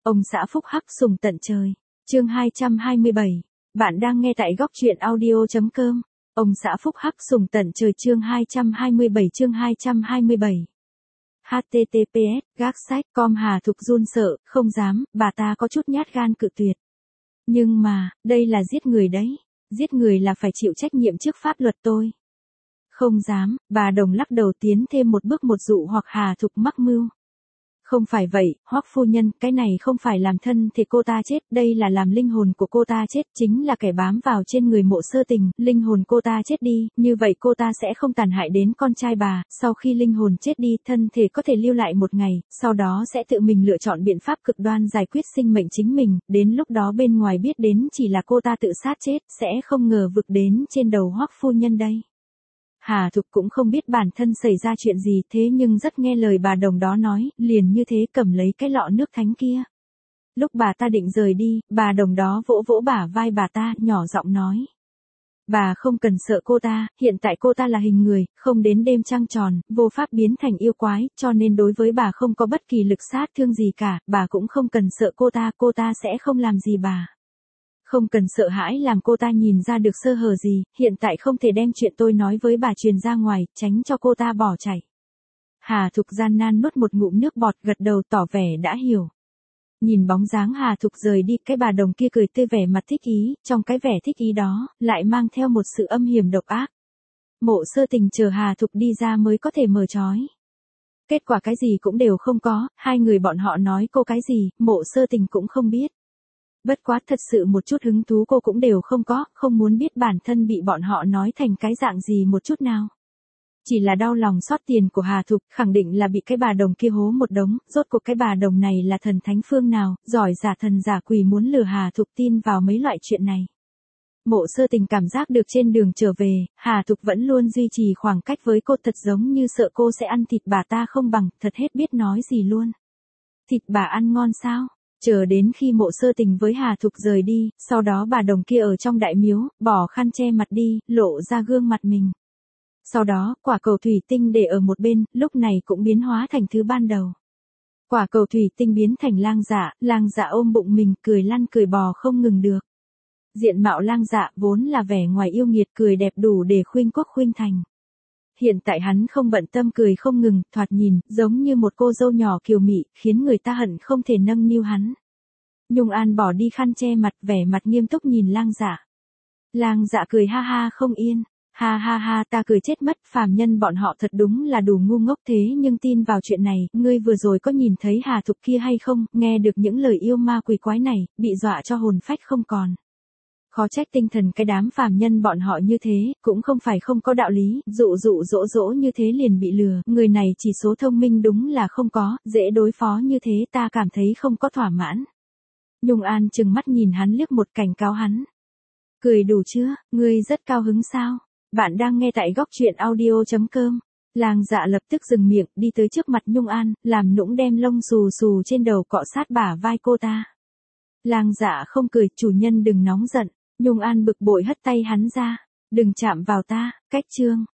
Ông xã phúc hắc sùng tận trời. Chương 227. Bạn đang nghe tại góc truyện audio.com. Ông xã phúc hắc sùng tận trời chương 227. https gác sách com Hà Thục run sợ, không dám, bà ta có chút nhát gan cự tuyệt. Nhưng mà, đây là giết người đấy. Giết người là phải chịu trách nhiệm trước pháp luật tôi. Không dám, bà Đồng lắc đầu tiến thêm một bước một dụ hoặc Hà Thục mắc mưu. Không phải vậy, Hoắc phu nhân, cái này không phải làm thân thì cô ta chết, đây là làm linh hồn của cô ta chết, chính là kẻ bám vào trên người Mộ Sơ Tình, linh hồn cô ta chết đi, như vậy cô ta sẽ không tàn hại đến con trai bà, sau khi linh hồn chết đi, thân thể có thể lưu lại một ngày, sau đó sẽ tự mình lựa chọn biện pháp cực đoan giải quyết sinh mệnh chính mình, đến lúc đó bên ngoài biết đến chỉ là cô ta tự sát chết, sẽ không ngờ vực đến trên đầu Hoắc phu nhân đây. Hà Thục cũng không biết bản thân xảy ra chuyện gì thế nhưng rất nghe lời bà Đồng đó nói, liền như thế cầm lấy cái lọ nước thánh kia. Lúc bà ta định rời đi, bà Đồng đó vỗ vỗ bả vai bà ta, nhỏ giọng nói. Bà không cần sợ cô ta, hiện tại cô ta là hình người, không đến đêm trăng tròn, vô pháp biến thành yêu quái, cho nên đối với bà không có bất kỳ lực sát thương gì cả, bà cũng không cần sợ cô ta sẽ không làm gì bà. Không cần sợ hãi làm cô ta nhìn ra được sơ hở gì, hiện tại không thể đem chuyện tôi nói với bà truyền ra ngoài, tránh cho cô ta bỏ chạy. Hà Thục gian nan nuốt một ngụm nước bọt gật đầu tỏ vẻ đã hiểu. Nhìn bóng dáng Hà Thục rời đi, cái bà Đồng kia cười tươi vẻ mặt thích ý, trong cái vẻ thích ý đó, lại mang theo một sự âm hiểm độc ác. Mộ Sơ Tình chờ Hà Thục đi ra mới có thể mở trói. Kết quả cái gì cũng đều không có, hai người bọn họ nói cô cái gì, Mộ Sơ Tình cũng không biết. Bất quá thật sự một chút hứng thú cô cũng đều không có, không muốn biết bản thân bị bọn họ nói thành cái dạng gì một chút nào. Chỉ là đau lòng xót tiền của Hà Thục, khẳng định là bị cái bà Đồng kia hố một đống, rốt cuộc cái bà Đồng này là thần thánh phương nào, giỏi giả thần giả quỷ muốn lừa Hà Thục tin vào mấy loại chuyện này. Mộ Sơ Tình cảm giác được trên đường trở về, Hà Thục vẫn luôn duy trì khoảng cách với cô thật giống như sợ cô sẽ ăn thịt bà ta không bằng, thật hết biết nói gì luôn. Thịt bà ăn ngon sao? Chờ đến khi Mộ Sơ Tình với Hà Thục rời đi, sau đó bà Đồng kia ở trong đại miếu, bỏ khăn che mặt đi, lộ ra gương mặt mình. Sau đó, quả cầu thủy tinh để ở một bên, lúc này cũng biến hóa thành thứ ban đầu. Quả cầu thủy tinh biến thành lang dạ ôm bụng mình, cười lăn cười bò không ngừng được. Diện mạo lang dạ vốn là vẻ ngoài yêu nghiệt cười đẹp đủ để khuynh quốc khuynh thành. Hiện tại hắn không bận tâm cười không ngừng, thoạt nhìn, giống như một cô dâu nhỏ kiều mị, khiến người ta hận không thể nâng niu hắn. Nhung An bỏ đi khăn che mặt, vẻ mặt nghiêm túc nhìn lang dạ. Lang dạ cười ha ha không yên, ha ha ha ta cười chết mất, phàm nhân bọn họ thật đúng là đủ ngu ngốc thế nhưng tin vào chuyện này, ngươi vừa rồi có nhìn thấy Hà Thục kia hay không, nghe được những lời yêu ma quỷ quái này, bị dọa cho hồn phách không còn. Khó trách tinh thần cái đám phàm nhân bọn họ như thế, cũng không phải không có đạo lý, dụ dỗ như thế liền bị lừa, người này chỉ số thông minh đúng là không có, dễ đối phó như thế ta cảm thấy không có thỏa mãn. Nhung An trừng mắt nhìn hắn liếc một cảnh cáo hắn. Cười đủ chưa, ngươi rất cao hứng sao? Bạn đang nghe tại góc truyện audio.com. Lang dạ lập tức dừng miệng, đi tới trước mặt Nhung An, làm nũng đem lông xù xù trên đầu cọ sát bả vai cô ta. Lang dạ không cười, chủ nhân đừng nóng giận. Nhung An bực bội hất tay hắn ra. Đừng chạm vào ta, cách chương.